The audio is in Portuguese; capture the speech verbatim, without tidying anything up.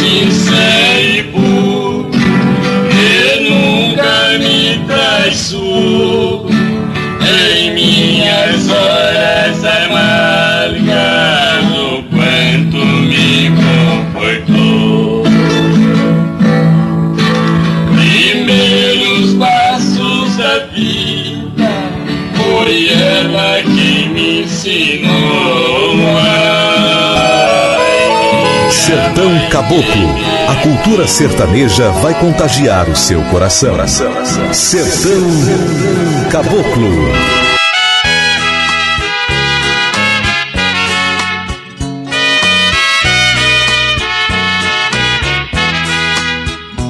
sincero que nunca me traiçoou em minhas horas amargas, o quanto me confortou. Primeiros passos da vida foi ela que me ensinou a... Sertão Caboclo, a cultura sertaneja vai contagiar o seu coração. Sertão Caboclo.